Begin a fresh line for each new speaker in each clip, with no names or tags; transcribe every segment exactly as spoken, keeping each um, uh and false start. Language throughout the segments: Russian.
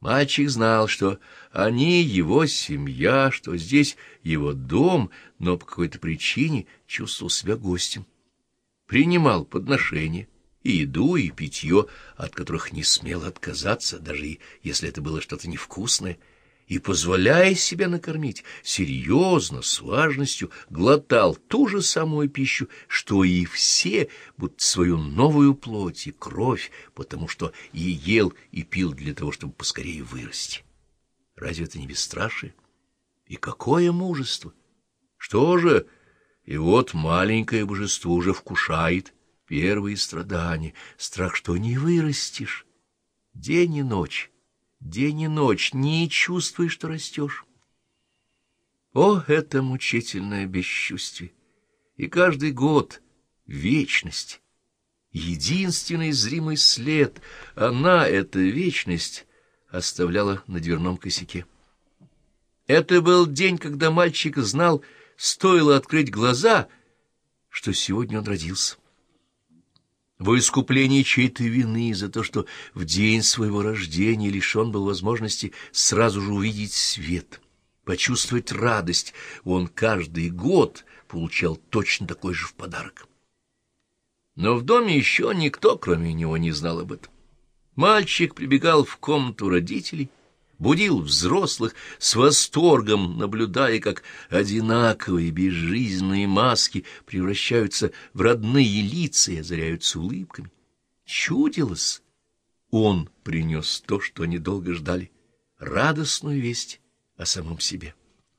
Мальчик знал, что они его семья, что здесь его дом, но по какой-то причине чувствовал себя гостем. Принимал подношения, и еду, и питье, от которых не смел отказаться, даже если это было что-то невкусное, и, позволяя себя накормить, серьезно, с важностью глотал ту же самую пищу, что и все, будто свою новую плоть и кровь, потому что и ел, и пил для того, чтобы поскорее вырасти. Разве это не бесстрашие? И какое мужество! Что же, и вот маленькое божество уже вкушает первые страдания, страх, что не вырастешь. День и ночь. День и ночь, не чувствуешь, что растешь. О, это мучительное бесчувствие! И каждый год — вечность. Единственный зримый след, она, эта вечность, оставляла на дверном косяке. Это был день, когда мальчик знал, стоило открыть глаза, что сегодня он родился. Во искуплении чьей-то вины за то, что в день своего рождения лишен был возможности сразу же увидеть свет, почувствовать радость, он каждый год получал точно такой же в подарок. Но в доме еще никто, кроме него, не знал об этом. Мальчик прибегал в комнату родителей, будил взрослых, с восторгом наблюдая, как одинаковые безжизненные маски превращаются в родные лица и озаряются улыбками. Чудилось, он принес то, что они долго ждали, радостную весть о самом себе.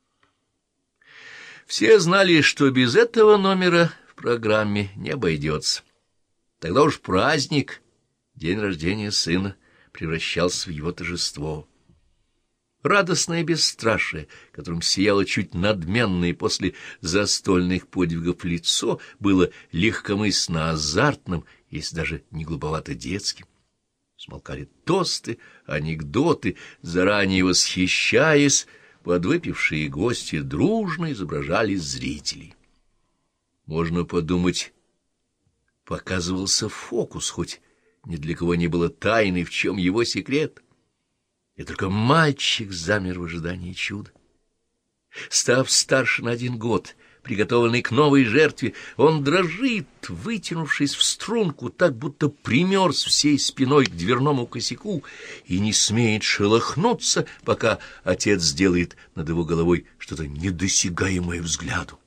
Все знали, что без этого номера в программе не обойдется. Тогда уж праздник, день рождения сына, превращался в его торжество. Радостное бесстрашие, которым сияло чуть надменное после застольных подвигов лицо, было легкомысленно азартным, если даже не глуповато детским. Смолкали тосты, анекдоты, заранее восхищаясь, подвыпившие гости дружно изображали зрителей. Можно подумать, показывался фокус, хоть ни для кого не было тайны, в чем его секрет. И только мальчик замер в ожидании чуда. Став старше на один год, приготовленный к новой жертве, он дрожит, вытянувшись в струнку, так будто примерз всей спиной к дверному косяку и не смеет шелохнуться, пока отец сделает над его головой что-то недосягаемое взгляду.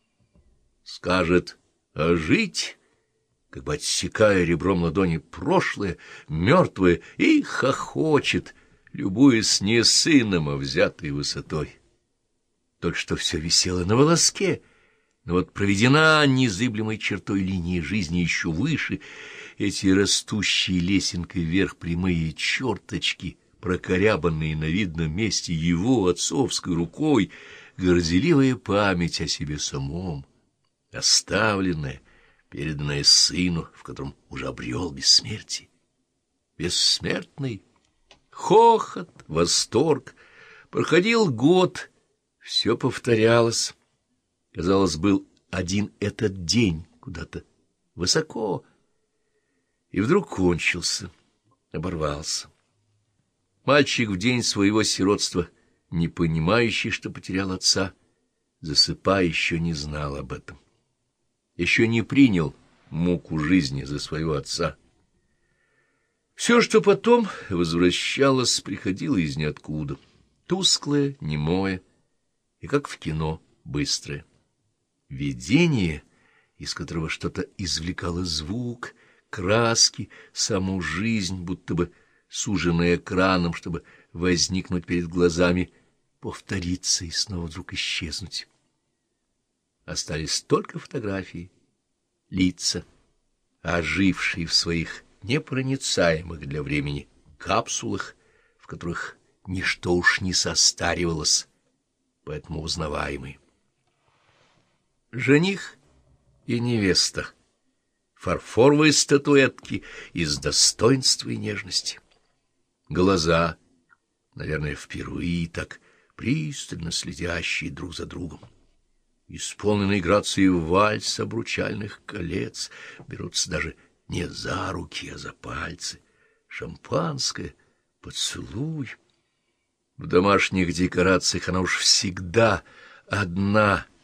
Скажет «а жить», как бы отсекая ребром ладони прошлое, мертвое, и хохочет, любуясь не сыном, а взятой высотой. Только что все висело на волоске, но вот проведена незыблемой чертой линии жизни еще выше, эти растущие лесенкой вверх прямые черточки, прокорябанные на видном месте его отцовской рукой, горделивая память о себе самом, оставленная, переданная сыну, в котором уже обрел бессмертие. Бессмертный хохот, восторг. Проходил год, все повторялось. Казалось, был один этот день куда-то высоко, и вдруг кончился, оборвался. Мальчик в день своего сиротства, не понимающий, что потерял отца, засыпая, еще не знал об этом. Еще не принял муку жизни за своего отца. Все, что потом возвращалось, приходило из ниоткуда, тусклое, немое и, как в кино, быстрое. Видение, из которого что-то извлекало звук, краски, саму жизнь, будто бы суженная экраном, чтобы возникнуть перед глазами, повториться и снова вдруг исчезнуть. Остались только фотографии, лица, ожившие в своих непроницаемых для времени капсулах, в которых ничто уж не состаривалось, поэтому узнаваемые. Жених и невеста, фарфоровые статуэтки из достоинства и нежности. Глаза, наверное, впервые так пристально следящие друг за другом. Исполненный грацией вальс обручальных колец, берутся даже не за руки, а за пальцы. Шампанское, поцелуй, В домашних декорациях она уж всегда одна